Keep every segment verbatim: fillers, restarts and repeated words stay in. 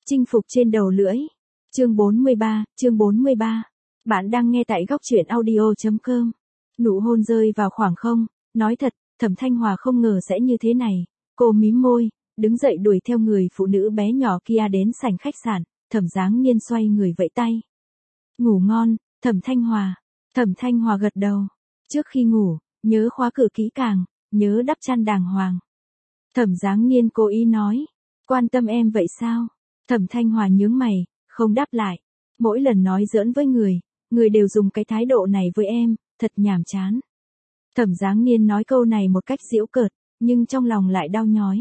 Chinh phục trên đầu lưỡi. Chương bốn mươi ba, chương bốn mươi ba. Bạn đang nghe tại góc truyện audio chấm com. Nụ hôn rơi vào khoảng không, nói thật, Thẩm Thanh Hòa không ngờ sẽ như thế này. Cô mím môi, đứng dậy đuổi theo người phụ nữ bé nhỏ kia đến sảnh khách sạn, Thẩm Giáng Niên xoay người vẫy tay. Ngủ ngon, Thẩm Thanh Hòa. Thẩm Thanh Hòa gật đầu. Trước khi ngủ, nhớ khóa cửa kỹ càng, nhớ đắp chăn đàng hoàng. Thẩm Giáng Niên cố ý nói, quan tâm em vậy sao? Thẩm Thanh Hòa nhướng mày, không đáp lại. Mỗi lần nói giỡn với người, người đều dùng cái thái độ này với em, thật nhàm chán. Thẩm Giáng Niên nói câu này một cách giễu cợt, nhưng trong lòng lại đau nhói.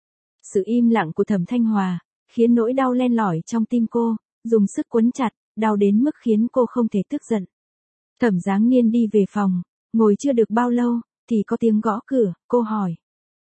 Sự im lặng của Thẩm Thanh Hòa khiến nỗi đau len lỏi trong tim cô, dùng sức quấn chặt, đau đến mức khiến cô không thể tức giận. Thẩm Giáng Niên đi về phòng, ngồi chưa được bao lâu, thì có tiếng gõ cửa, cô hỏi.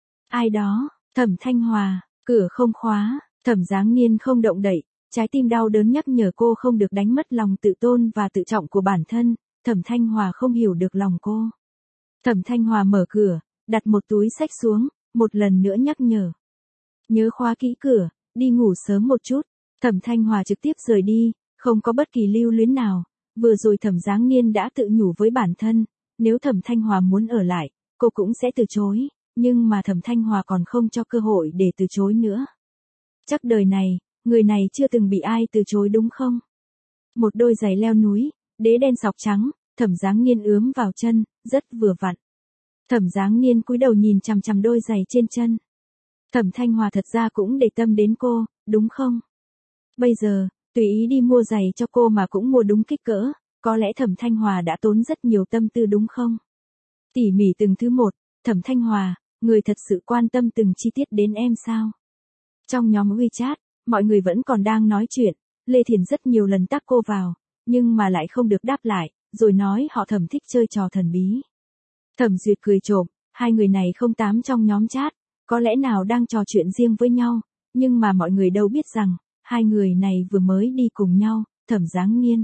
Ai đó? Thẩm Thanh Hòa, cửa không khóa. Thẩm Giáng Niên không động đậy, trái tim đau đớn nhắc nhở cô không được đánh mất lòng tự tôn và tự trọng của bản thân. Thẩm Thanh Hòa không hiểu được lòng cô. Thẩm Thanh Hòa mở cửa, đặt một túi xách xuống, một lần nữa nhắc nhở. Nhớ khóa kỹ cửa, đi ngủ sớm một chút. Thẩm Thanh Hòa trực tiếp rời đi, không có bất kỳ lưu luyến nào. Vừa rồi Thẩm Giáng Niên đã tự nhủ với bản thân, nếu Thẩm Thanh Hòa muốn ở lại, cô cũng sẽ từ chối, nhưng mà Thẩm Thanh Hòa còn không cho cơ hội để từ chối nữa. Chắc đời này, người này chưa từng bị ai từ chối đúng không? Một đôi giày leo núi, đế đen sọc trắng, Thẩm Giáng Niên ướm vào chân, rất vừa vặn. Thẩm Giáng Niên cúi đầu nhìn chằm chằm đôi giày trên chân. Thẩm Thanh Hòa thật ra cũng để tâm đến cô, đúng không? Bây giờ, tùy ý đi mua giày cho cô mà cũng mua đúng kích cỡ, có lẽ Thẩm Thanh Hòa đã tốn rất nhiều tâm tư đúng không? Tỉ mỉ từng thứ một, Thẩm Thanh Hòa, người thật sự quan tâm từng chi tiết đến em sao? Trong nhóm WeChat, mọi người vẫn còn đang nói chuyện, Lê Thiền rất nhiều lần tag cô vào, nhưng mà lại không được đáp lại, rồi nói họ Thẩm thích chơi trò thần bí. Thẩm Duyệt cười trộm, hai người này không tám trong nhóm chat, có lẽ nào đang trò chuyện riêng với nhau, nhưng mà mọi người đâu biết rằng, hai người này vừa mới đi cùng nhau, Thẩm Giáng Niên.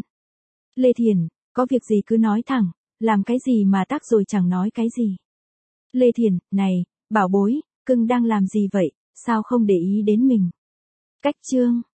Lê Thiền, có việc gì cứ nói thẳng, làm cái gì mà tag rồi chẳng nói cái gì. Lê Thiền, này, bảo bối, cưng đang làm gì vậy, sao không để ý đến mình? Cách chương.